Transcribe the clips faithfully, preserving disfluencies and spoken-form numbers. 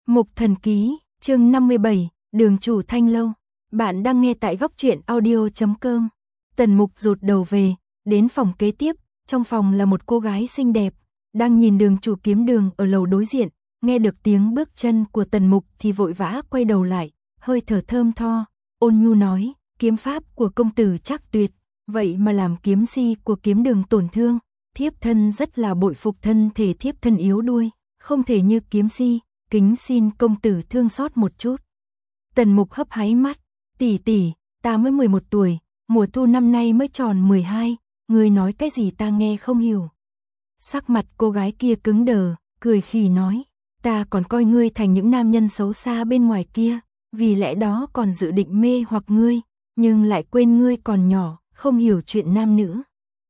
Mục Thần Ký, chương năm mươi bảy, Đường chủ Thanh Lâu. Bạn đang nghe tại góc truyện audio chấm com. Tần Mục rụt đầu về, đến phòng kế tiếp, trong phòng là một cô gái xinh đẹp, đang nhìn đường chủ Kiếm Đường ở lầu đối diện, nghe được tiếng bước chân của Tần Mục thì vội vã quay đầu lại, hơi thở thơm tho, ôn nhu nói, kiếm pháp của công tử chắc tuyệt, vậy mà làm kiếm si của Kiếm Đường tổn thương, thiếp thân rất là bội phục, thân thể thiếp thân yếu đuôi, không thể như kiếm si, kính xin công tử thương xót một chút. Tần Mục hấp háy mắt, tỷ tỷ, ta mới mười một tuổi, mùa thu năm nay mới tròn mười hai, ngươi nói cái gì ta nghe không hiểu. Sắc mặt cô gái kia cứng đờ, cười khì nói, ta còn coi ngươi thành những nam nhân xấu xa bên ngoài kia, vì lẽ đó còn dự định mê hoặc ngươi, nhưng lại quên ngươi còn nhỏ, không hiểu chuyện nam nữ.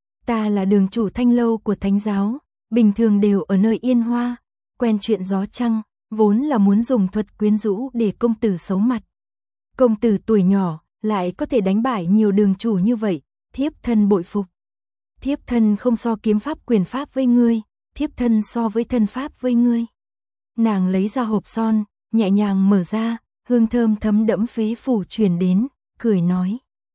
Ta là đường chủ Thanh Lâu của Thánh giáo, bình thường đều ở nơi yên hoa, quen chuyện gió trăng, vốn là muốn dùng thuật quyến rũ để công tử xấu mặt. Công tử tuổi nhỏ, lại có thể đánh bại nhiều đường chủ như vậy, thiếp thân bội phục. Thiếp thân không so kiếm pháp quyền pháp với ngươi, thiếp thân so với thân pháp với ngươi. Nàng lấy ra hộp son, nhẹ nhàng mở ra, hương thơm thấm đẫm phế phủ truyền đến, cười nói.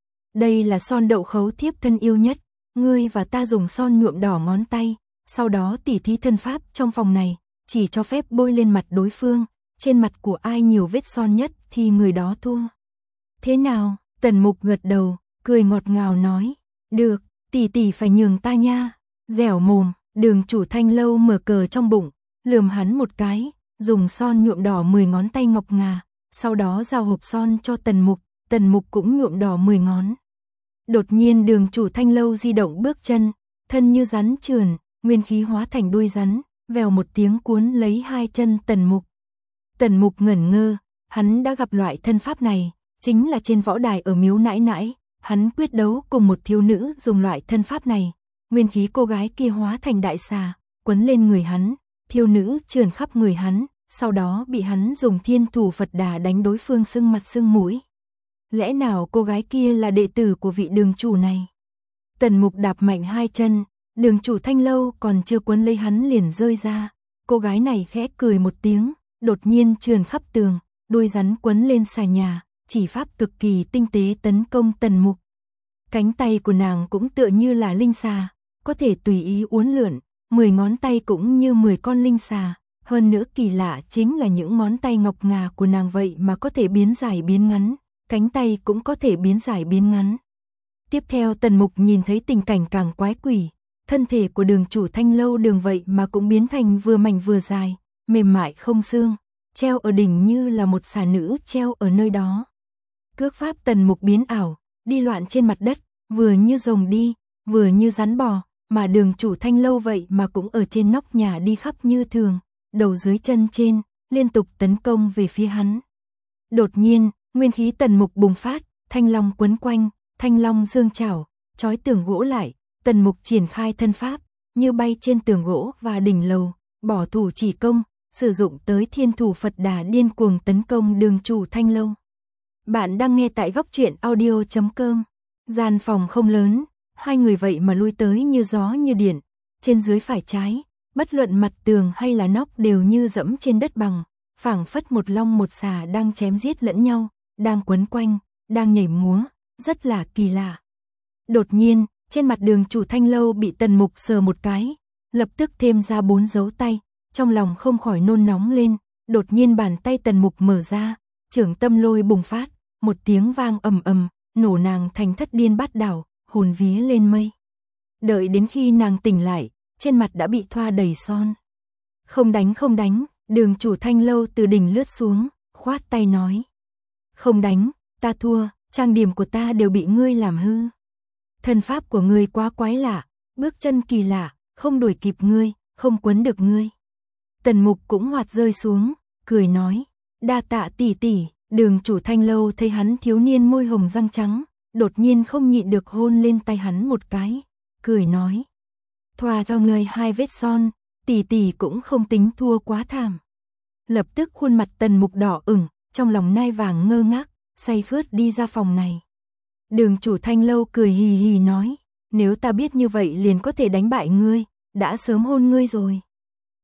Đây là son đậu khấu thiếp thân yêu nhất, ngươi và ta dùng son nhuộm đỏ ngón tay, sau đó tỉ thí thân pháp trong phòng này, chỉ cho phép bôi lên mặt đối phương, trên mặt của ai nhiều vết son nhất thì người đó thua. Thế nào? Tần Mục gật đầu, cười ngọt ngào nói, được, tỷ tỷ phải nhường ta nha. Dẻo mồm, đường chủ Thanh Lâu mở cờ trong bụng, lườm hắn một cái, dùng son nhuộm đỏ mười ngón tay ngọc ngà, sau đó giao hộp son cho Tần Mục, Tần Mục cũng nhuộm đỏ mười ngón. Đột nhiên đường chủ Thanh Lâu di động bước chân, thân như rắn trườn, nguyên khí hóa thành đuôi rắn, vèo một tiếng cuốn lấy hai chân Tần Mục. Tần Mục ngẩn ngơ, hắn đã gặp loại thân pháp này, chính là trên võ đài ở miếu nãi nãi, hắn quyết đấu cùng một thiếu nữ dùng loại thân pháp này, nguyên khí cô gái kia hóa thành đại xà, quấn lên người hắn, thiếu nữ trườn khắp người hắn, sau đó bị hắn dùng thiên thủ Phật Đà đánh đối phương sưng mặt sưng mũi. Lẽ nào cô gái kia là đệ tử của vị đường chủ này? Tần Mục đạp mạnh hai chân, đường chủ Thanh Lâu còn chưa quấn lấy hắn liền rơi ra, cô gái này khẽ cười một tiếng, đột nhiên trườn khắp tường, đuôi rắn quấn lên xà nhà, chỉ pháp cực kỳ tinh tế tấn công Tần Mục. Cánh tay của nàng cũng tựa như là linh xà, có thể tùy ý uốn lượn, mười ngón tay cũng như mười con linh xà, hơn nữa kỳ lạ chính là những ngón tay ngọc ngà của nàng vậy mà có thể biến dài biến ngắn, cánh tay cũng có thể biến dài biến ngắn. Tiếp theo Tần Mục nhìn thấy tình cảnh càng quái quỷ, thân thể của đường chủ Thanh Lâu đường vậy mà cũng biến thành vừa mảnh vừa dài, mềm mại không xương, treo ở đỉnh như là một xà nữ treo ở nơi đó. Cước pháp Tần Mục biến ảo, đi loạn trên mặt đất, vừa như rồng đi, vừa như rắn bò, mà đường chủ Thanh Lâu vậy mà cũng ở trên nóc nhà đi khắp như thường, đầu dưới chân trên, liên tục tấn công về phía hắn. Đột nhiên, nguyên khí Tần Mục bùng phát, thanh long quấn quanh, thanh long dương chảo, trói tường gỗ lại, Tần Mục triển khai thân pháp, như bay trên tường gỗ và đỉnh lầu, bỏ thủ chỉ công, sử dụng tới thiên thủ Phật Đà điên cuồng tấn công đường chủ Thanh Lâu. Bạn đang nghe tại góc truyện audio chấm com. Gian phòng không lớn, hai người vậy mà lui tới như gió như điện, trên dưới phải trái, bất luận mặt tường hay là nóc đều như dẫm trên đất bằng, phảng phất một long một xà đang chém giết lẫn nhau, đang quấn quanh, đang nhảy múa, rất là kỳ lạ. Đột nhiên, trên mặt đường chủ Thanh Lâu bị Tần Mục sờ một cái, lập tức thêm ra bốn dấu tay, trong lòng không khỏi nôn nóng lên, đột nhiên bàn tay Tần Mục mở ra, trưởng tâm lôi bùng phát, một tiếng vang ầm ầm, nổ nàng thành thất điên bát đảo, hồn vía lên mây. Đợi đến khi nàng tỉnh lại, trên mặt đã bị thoa đầy son. Không đánh không đánh, đường chủ Thanh Lâu từ đỉnh lướt xuống, khoát tay nói. Không đánh, ta thua, trang điểm của ta đều bị ngươi làm hư. Thân pháp của ngươi quá quái lạ, bước chân kỳ lạ, không đuổi kịp ngươi, không quấn được ngươi. Tần Mục cũng hoạt rơi xuống, cười nói, đa tạ tỷ tỷ. Đường chủ Thanh Lâu thấy hắn thiếu niên môi hồng răng trắng, đột nhiên không nhịn được hôn lên tay hắn một cái, cười nói, thoa cho ngươi hai vết son, tỷ tỷ cũng không tính thua quá thảm. Lập tức khuôn mặt Tần Mục đỏ ửng, trong lòng nai vàng ngơ ngác, say khướt đi ra phòng này. Đường chủ Thanh Lâu cười hì hì nói, nếu ta biết như vậy liền có thể đánh bại ngươi, đã sớm hôn ngươi rồi.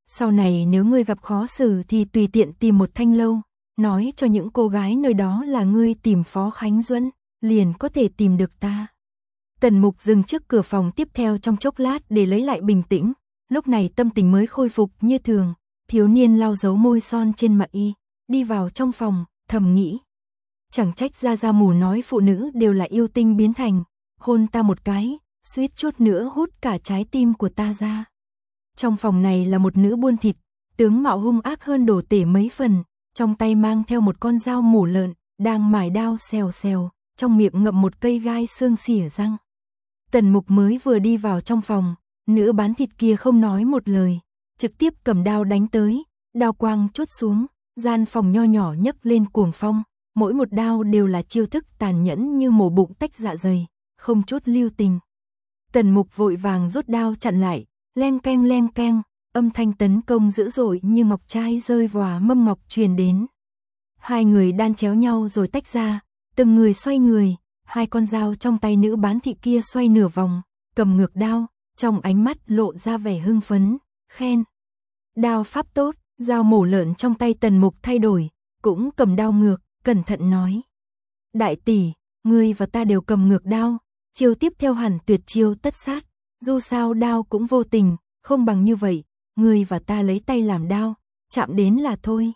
Sau này nếu ngươi gặp khó xử thì tùy tiện tìm một thanh lâu, nói cho những cô gái nơi đó là ngươi tìm Phó Khánh Duẫn, liền có thể tìm được ta. Tần Mục dừng trước cửa phòng tiếp theo trong chốc lát để lấy lại bình tĩnh, lúc này tâm tình mới khôi phục như thường, thiếu niên lau dấu môi son trên mặt y, đi vào trong phòng, thầm nghĩ. Chẳng trách Gia Gia mù nói phụ nữ đều là yêu tinh biến thành, hôn ta một cái, suýt chút nữa hút cả trái tim của ta ra. Trong phòng này là một nữ buôn thịt, tướng mạo hung ác hơn đồ tể mấy phần, trong tay mang theo một con dao mổ lợn, đang mài đao xèo xèo, trong miệng ngậm một cây gai xương xỉa răng. Tần Mục mới vừa đi vào trong phòng, nữ bán thịt kia không nói một lời, trực tiếp cầm đao đánh tới, đao quang chốt xuống, gian phòng nho nhỏ nhấc lên cuồng phong, mỗi một đao đều là chiêu thức tàn nhẫn như mổ bụng tách dạ dày, không chút lưu tình. Tần Mục vội vàng rút đao chặn lại, leng keng leng keng, âm thanh tấn công dữ dội như ngọc trai rơi vòa mâm ngọc truyền đến. Hai người đan chéo nhau rồi tách ra, từng người xoay người, hai con dao trong tay nữ bán thị kia xoay nửa vòng, cầm ngược đao, trong ánh mắt lộ ra vẻ hưng phấn, khen. Đao pháp tốt, dao mổ lợn trong tay Tần Mục thay đổi, cũng cầm đao ngược, cẩn thận nói. Đại tỷ, ngươi và ta đều cầm ngược đao, chiêu tiếp theo hẳn tuyệt chiêu tất sát, dù sao đao cũng vô tình, không bằng như vậy, ngươi và ta lấy tay làm đao, chạm đến là thôi.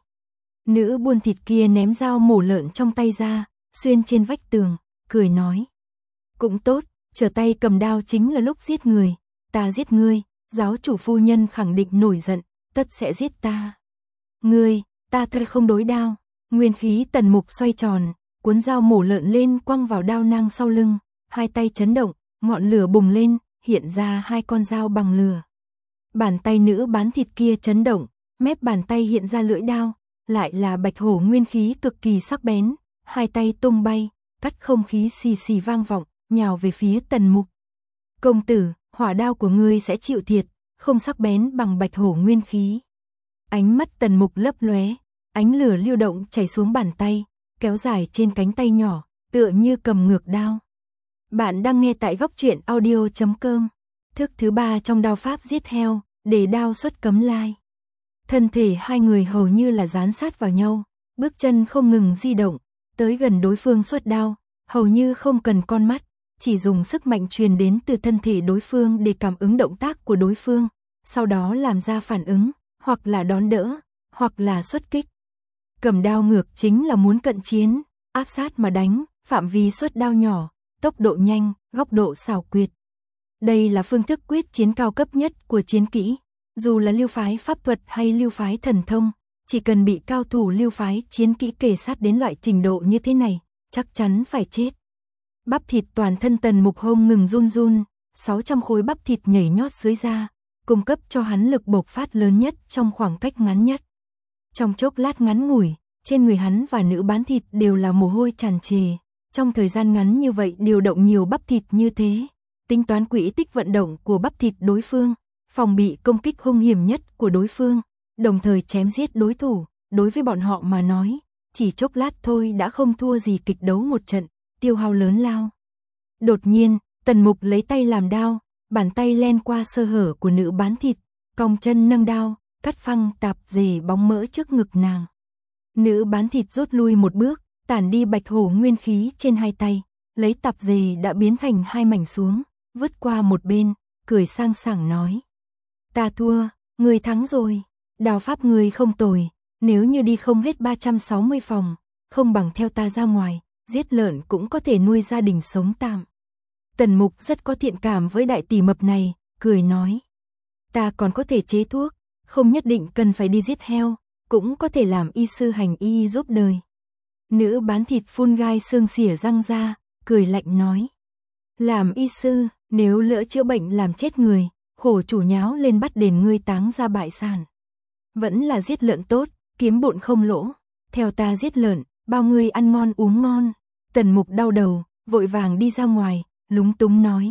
Nữ buôn thịt kia ném dao mổ lợn trong tay ra, xuyên trên vách tường, cười nói. Cũng tốt, trở tay cầm đao chính là lúc giết người, ta giết ngươi, giáo chủ phu nhân khẳng định nổi giận, tất sẽ giết ta. Ngươi, ta thôi không đối đao, nguyên khí Tần Mục xoay tròn, cuốn dao mổ lợn lên quăng vào đao nang sau lưng, hai tay chấn động, ngọn lửa bùng lên, hiện ra hai con dao bằng lửa. Bàn tay nữ bán thịt kia chấn động, mép bàn tay hiện ra lưỡi đao, lại là bạch hổ nguyên khí cực kỳ sắc bén, hai tay tung bay, cắt không khí xì xì vang vọng, nhào về phía Tần Mục. Công tử, hỏa đao của ngươi sẽ chịu thiệt, không sắc bén bằng bạch hổ nguyên khí. Ánh mắt Tần Mục lấp lóe, ánh lửa lưu động chảy xuống bàn tay, kéo dài trên cánh tay nhỏ, tựa như cầm ngược đao. Bạn đang nghe tại góc truyện audio chấm com. Thức thứ ba trong đao pháp giết heo, để đao xuất cấm lai. Thân thể hai người hầu như là dán sát vào nhau, bước chân không ngừng di động, tới gần đối phương xuất đao, hầu như không cần con mắt, chỉ dùng sức mạnh truyền đến từ thân thể đối phương để cảm ứng động tác của đối phương, sau đó làm ra phản ứng, hoặc là đón đỡ, hoặc là xuất kích. Cầm đao ngược chính là muốn cận chiến, áp sát mà đánh, phạm vi xuất đao nhỏ, tốc độ nhanh, góc độ xảo quyệt. Đây là phương thức quyết chiến cao cấp nhất của chiến kỹ, dù là lưu phái pháp thuật hay lưu phái thần thông, chỉ cần bị cao thủ lưu phái chiến kỹ kề sát đến loại trình độ như thế này, chắc chắn phải chết. Bắp thịt toàn thân Tần Mục hông ngừng run run, sáu trăm khối bắp thịt nhảy nhót dưới da, cung cấp cho hắn lực bộc phát lớn nhất trong khoảng cách ngắn nhất. Trong chốc lát ngắn ngủi, trên người hắn và nữ bán thịt đều là mồ hôi tràn trề, trong thời gian ngắn như vậy điều động nhiều bắp thịt như thế, tính toán quỹ tích vận động của bắp thịt đối phương, phòng bị công kích hung hiểm nhất của đối phương, đồng thời chém giết đối thủ, đối với bọn họ mà nói, chỉ chốc lát thôi đã không thua gì kịch đấu một trận, tiêu hao lớn lao. Đột nhiên, Tần Mục lấy tay làm đao, bàn tay len qua sơ hở của nữ bán thịt, cong chân nâng đao, cắt phăng tạp dề bóng mỡ trước ngực nàng. Nữ bán thịt rút lui một bước, tản đi bạch hổ nguyên khí trên hai tay, lấy tạp dề đã biến thành hai mảnh xuống, vứt qua một bên, cười sang sảng nói. Ta thua, người thắng rồi, đao pháp người không tồi, nếu như đi không hết ba trăm sáu mươi phòng, không bằng theo ta ra ngoài, giết lợn cũng có thể nuôi gia đình sống tạm. Tần Mục rất có thiện cảm với đại tỷ mập này, cười nói. Ta còn có thể chế thuốc, không nhất định cần phải đi giết heo, cũng có thể làm y sư hành y giúp đời. Nữ bán thịt phun gai xương xỉa răng ra, cười lạnh nói. Làm y sư, nếu lỡ chữa bệnh làm chết người, khổ chủ nháo lên bắt đền ngươi táng ra bại sản. Vẫn là giết lợn tốt, kiếm bộn không lỗ, theo ta giết lợn, bao người ăn ngon uống ngon. Tần Mục đau đầu, vội vàng đi ra ngoài, lúng túng nói.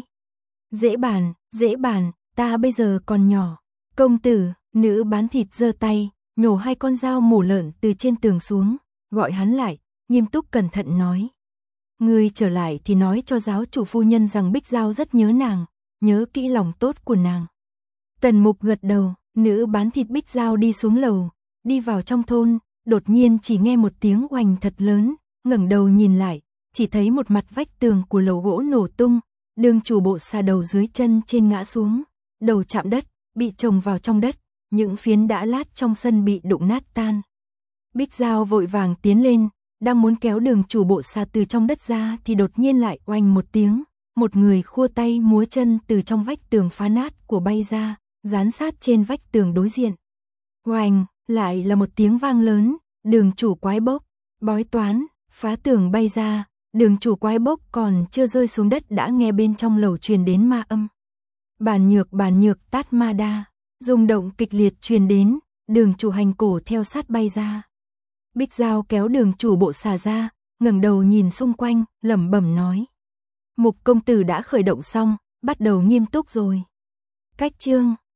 Dễ bàn, dễ bàn, ta bây giờ còn nhỏ. Công tử, nữ bán thịt giơ tay, nhổ hai con dao mổ lợn từ trên tường xuống, gọi hắn lại, nghiêm túc cẩn thận nói. Ngươi trở lại thì nói cho giáo chủ phu nhân rằng Bích Giao rất nhớ nàng, nhớ kỹ lòng tốt của nàng. Tần Mục gật đầu, Nữ bán thịt Bích Giao đi xuống lầu, đi vào trong thôn, đột nhiên chỉ nghe một tiếng oành thật lớn, ngẩng đầu nhìn lại, chỉ thấy một mặt vách tường của lầu gỗ nổ tung, đường chủ bộ xà đầu dưới chân trên ngã xuống, đầu chạm đất, bị chồng vào trong đất, những phiến đã lát trong sân bị đụng nát tan. Bích Giao vội vàng tiến lên, đang muốn kéo đường chủ bộ xà từ trong đất ra thì đột nhiên lại oanh một tiếng, một người khua tay múa chân từ trong vách tường phá nát của bay ra, dán sát trên vách tường đối diện. Oanh, lại là một tiếng vang lớn, đường chủ quái bốc, bói toán, phá tường bay ra, đường chủ quái bốc còn chưa rơi xuống đất đã nghe bên trong lầu truyền đến ma âm. Bản nhược bản nhược tát ma đa, rung động kịch liệt truyền đến, đường chủ hành cổ theo sát bay ra. Bích Giao kéo đường chủ bộ xà ra, ngẩng đầu nhìn xung quanh, lẩm bẩm nói. Mục công tử đã khởi động xong, bắt đầu nghiêm túc rồi. Cách chương